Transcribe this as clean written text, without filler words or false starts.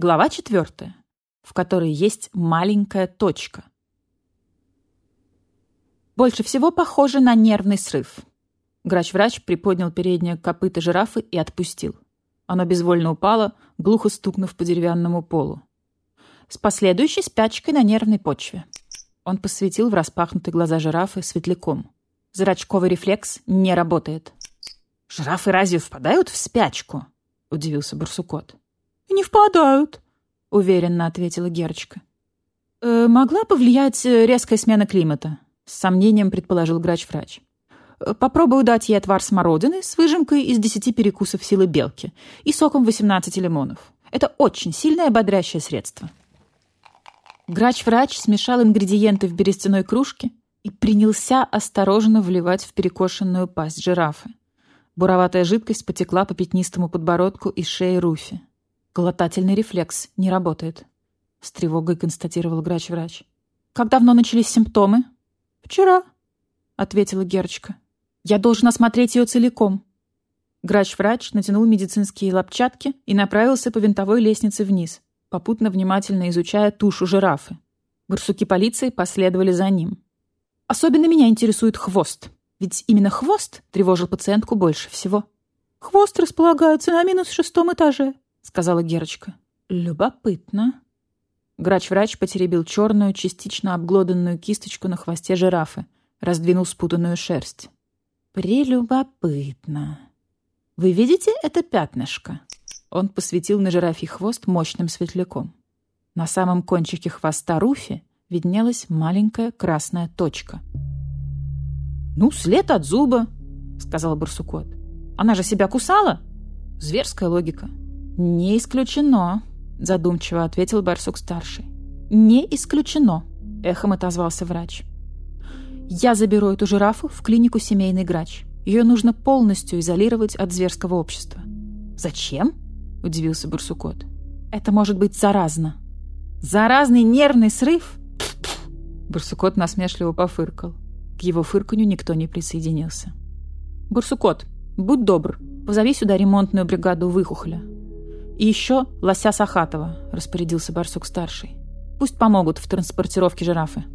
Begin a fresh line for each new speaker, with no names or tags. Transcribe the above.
Глава 4, в которой есть маленькая точка. Больше всего похоже на нервный срыв. Грач-врач приподнял переднее копыто жирафы и отпустил. Оно безвольно упало, глухо стукнув по деревянному полу. С последующей спячкой на нервной почве. Он посветил в распахнутые глаза жирафы светляком. Зрачковый рефлекс не работает. «Жирафы разве впадают в спячку?» — удивился барсукот. «Не впадают», — уверенно ответила Герочка. «Могла повлиять резкая смена климата», — с сомнением предположил грач-врач. «Попробую дать ей отвар смородины с выжимкой из 10 перекусов силы белки и соком 18 лимонов. Это очень сильное бодрящее средство». Грач-врач смешал ингредиенты в берестяной кружке и принялся осторожно вливать в перекошенную пасть жирафы. Буроватая жидкость потекла по пятнистому подбородку и шее Руфи. «Глотательный рефлекс не работает», — с тревогой констатировал грач-врач. «Как давно начались симптомы?» «Вчера», — ответила Герочка. «Я должен осмотреть ее целиком». Грач-врач натянул медицинские лапчатки и направился по винтовой лестнице вниз, попутно внимательно изучая тушу жирафы. Барсуки полиции последовали за ним. «Особенно меня интересует хвост, ведь именно хвост тревожил пациентку больше всего». «Хвост располагается на -6 этаже», — сказала Герочка. «Любопытно». Грач-врач потеребил черную, частично обглоданную кисточку на хвосте жирафы, раздвинул спутанную шерсть. «Прелюбопытно. Вы видите это пятнышко?» Он посветил на жирафий хвост мощным светляком. На самом кончике хвоста Руфи виднелась маленькая красная точка. «Ну, след от зуба», — сказал барсукот. «Она же себя кусала?» Зверская логика. «Не исключено», — задумчиво ответил барсук-старший. «Не исключено», — эхом отозвался врач. «Я заберу эту жирафу в клинику «Семейный грач». Ее нужно полностью изолировать от зверского общества». «Зачем?» — удивился барсукот. «Это может быть заразно». «Заразный нервный срыв?» Барсукот насмешливо пофыркал. К его фырканью никто не присоединился. «Барсукот, будь добр, позови сюда ремонтную бригаду Выхухоля. И еще лося Сахатова», — распорядился барсук-старший. «Пусть помогут в транспортировке жирафы».